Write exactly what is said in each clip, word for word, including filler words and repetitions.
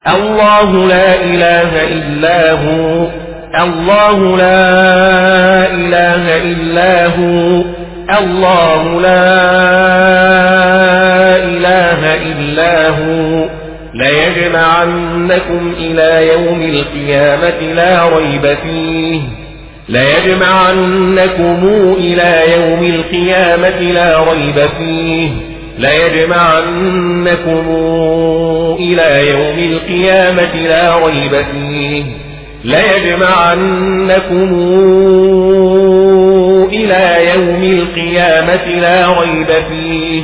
الله لا إله إلا هو الله لا إله إلا هو الله لا إله إلا هو ليجمعنكم إلى يوم القيامة لا ريب فيه ليجمعنكم إلى يوم القيامة لا ريب فيه ليجمعنكم إلى يوم القيامة لا ريب فيه ليجمعنكم إلى يوم القيامة لا ريب فيه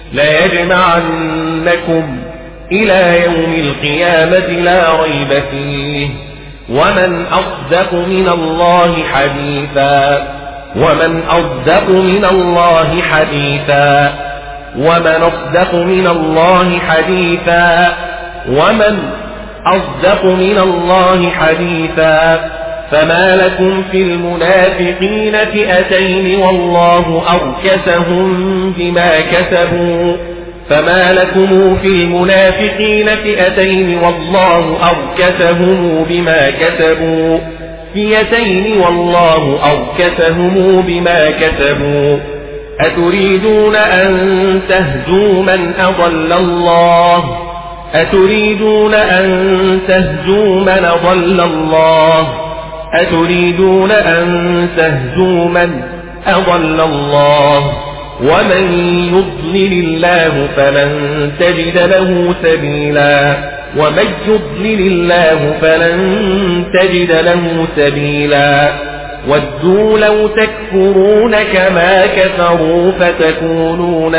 ليجمعنكم إلى يوم القيامة لا ريب فيه ومن أصدق من الله حديثا ومن أصدق من الله حديثا ومن أصدق من الله حديثا ومن أصدق من الله حديثا فما لكم في المنافقين فئتين والله أركسهم بما كسبوا فما لكم في المنافقين فئتين والله أركسهم بما كسبوا فئتين والله أركسهم بما كسبوا أتريدون أن تهدوا من أضل الله أتريدون أن تهدوا من أضل الله أتريدون أن تهدوا من أضل الله ومن يضلل الله فلن تجد له سبيلا ومن يضلل الله فلن تجد له سبيلا ودوا لو تكفرون كما كفروا فتكونون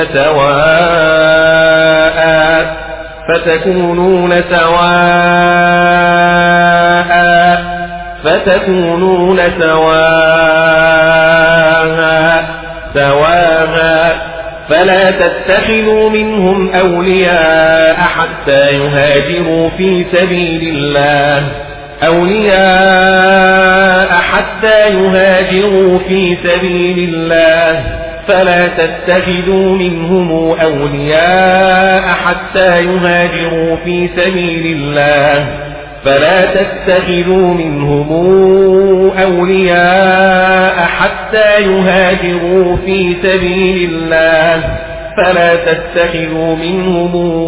سواء فتكونون سواء فتكونون سواء سواء فلا تتخذوا منهم أولياء حتى يهاجروا في سبيل الله أولياء حتى يهاجروا في سبيل الله فلا تتخذوا منهم أولياء حتى يهاجروا في سبيل الله فلا تتخذوا منهم أولياء حتى يهاجروا في سبيل الله فلا تتخذوا منهم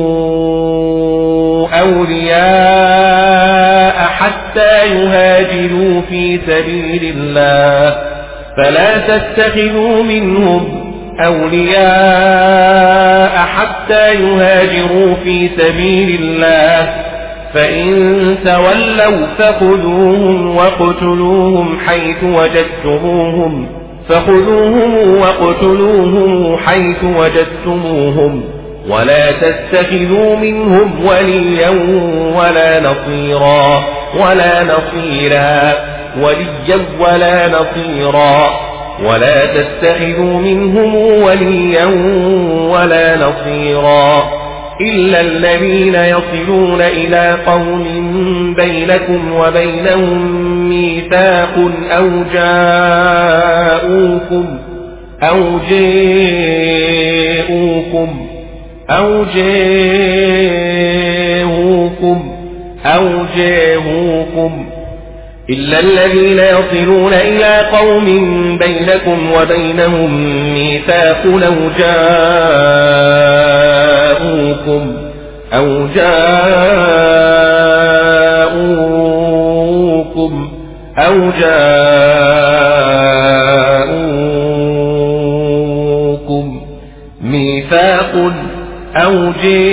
أولياء حتى يهاجروا في سبيل الله فلا تتخذوا منهم أولياء حتى يهاجروا في سبيل الله فإن تولوا فخذوهم وقتلوهم حيث وجدتموهم فخذوهم وقتلوهم حيث وجدتموهم ولا تتخذوا منهم وليا ولا نصيرا ولا نصيرا وليا ولا نصيرا ولا تتخذوا منهم وليا ولا نصيرا إلا الذين يصلون إلى قوم بينكم وبينهم ميثاق أو جاءوكم أو جاءوكم أو جاءوكم أو جاءوكم إلا الذين يصلون إلى قوم بينكم وبينهم ميثاق أو جاءوكم أو جاءوكم أو جاءوكم ميثاق أو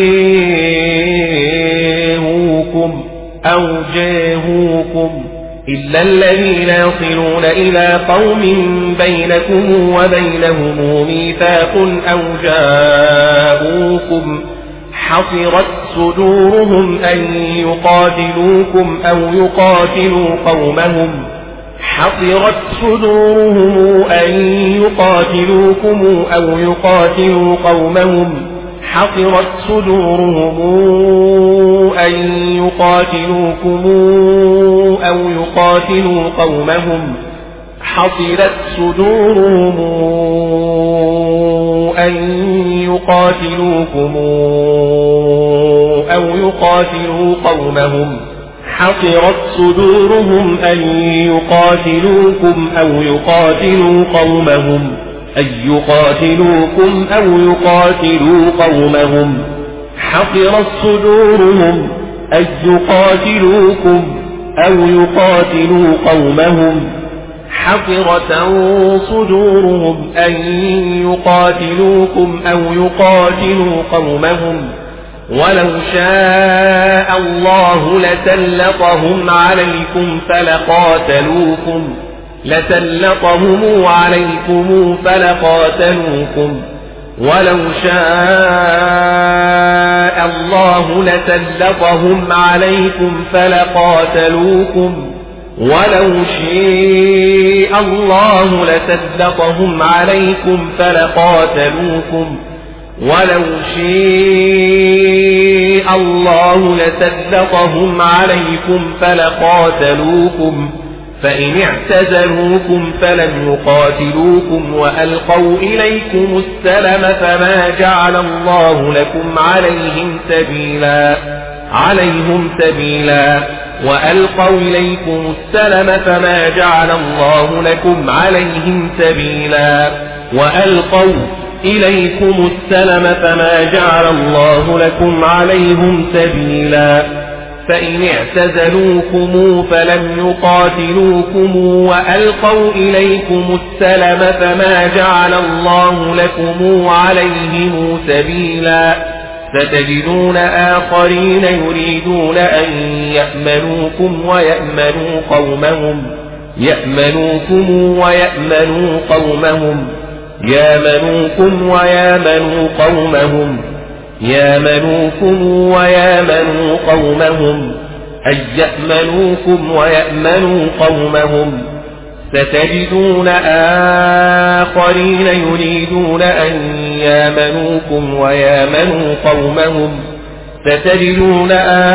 جاءوكم أو جاءوكم إلا الذين يصلون إلى قوم بينكم وبينهم ميثاق أو جاءوكم حصرت صدورهم أن يقاتلوكم أو يقاتلوا قومهم حصرت صدورهم أن يقاتلوكم أو يقاتلوا قومهم حصرت صدورهم أن يقاتلوكم أو يقاتلوا قومهم حصرت صدورهم أن يقاتلوكم أو يقاتلوا قومهم حصرت صدورهم أن يقاتلوكم أو يقاتلوا قومهم أن يقاتلوكم أو يقاتلوا قومهم حصرت صدورهم أن يقاتلوكم أو يقاتلوا قومهم حصرة صدورهم أن يقاتلوكم أو يقاتلوا قومهم ولو شاء الله لسلطهم عليكم فلقاتلوكم لسلطهم عليكم فلقاتلوكم ولو شاء الله لسلطهم عليكم فلقاتلوكم ولو شاء الله لسلطهم عليكم فلقاتلوكم ولو شاء الله لسلطهم عليكم فلقاتلوكم فإن اعتزلوكم فلم يقاتلوكم وألقوا إليكم السلم فما جعل الله لكم عليهم سبيلا عليهم سبيلا وألقوا إليكم السلم فما جعل الله لكم عليهم سبيلا وألقوا إليكم السلم فما جعل الله لكم عليهم سبيلا فإن اعتزلوكم فلم يقاتلوكم وألقوا إليكم السلم فما جعل الله لكم عليهم سبيلا ستجدون آخرين يريدون أن يأمنوكم ويأمنوا قومهم يأمنوكم ويأمنوا قومهم يامنوكم ويامنوا قومهم يامنوكم ويامنوا قومهم أن يأمنوكم ويأمنوا قومهم ستجدون آخرين يريدون أن يامنوكم ويامنوا قومهم ستجدون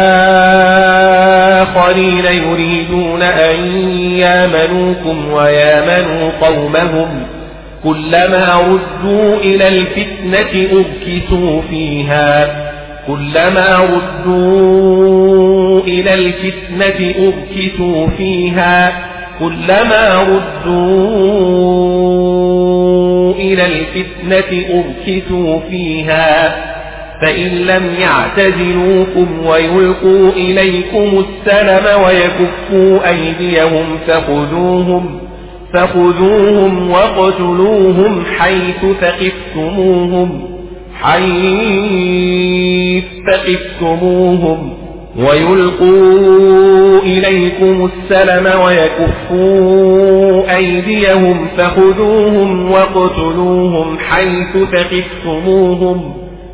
آخرين يريدون أن يامنوكم ويامنوا قومهم كلما ردوا إلى الفتنة أركسوا فيها كلما ردوا إلى الفتنة أركسوا فيها كلما ردوا إلى الفتنة أركسوا فيها فإن لم يعتزلوكم ويلقوا إليكم السلم ويكفوا أيديهم فخذوهم فخذوهم واقتلوهم حيث ثقفتموهم حيث ثقفتموهم ويلقوا إليكم السلم ويكفوا أيديهم فخذوهم واقتلوهم حيث ثقفتموهم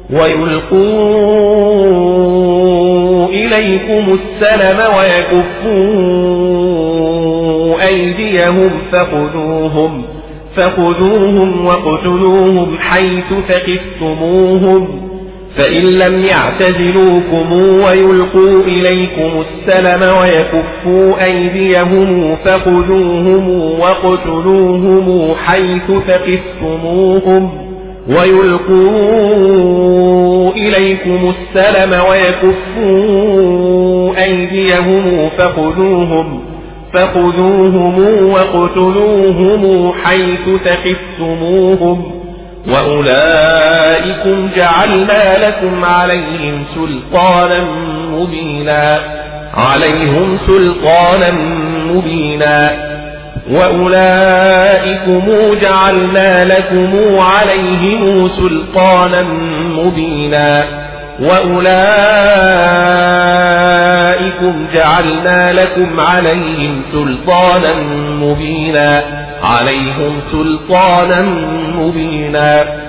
ويلقوا إليكم السلم ويكفوا أيديهم فخذوهم فخذوهم واقتلوهم حيث ثقفتموهم فإن لم يعتزلوكم ويلقوا إليكم السلم ويكفوا أيديهم فخذوهم واقتلوهم حيث ثقفتموهم ويلقوا إليكم السلم ويكفوا أيديهم فخذوهم فخذوهم واقتلوهم حيث ثقفتموهم وأولئكم جعلنا لكم عليهم سلطانا مبينا عليهم سلطانا مبينا وأولئكم جعلنا لكم عليهم سلطانا مبينا وأولئكم جعلنا لكم عليهم سلطانا مبينا عليهم سلطانا مبينا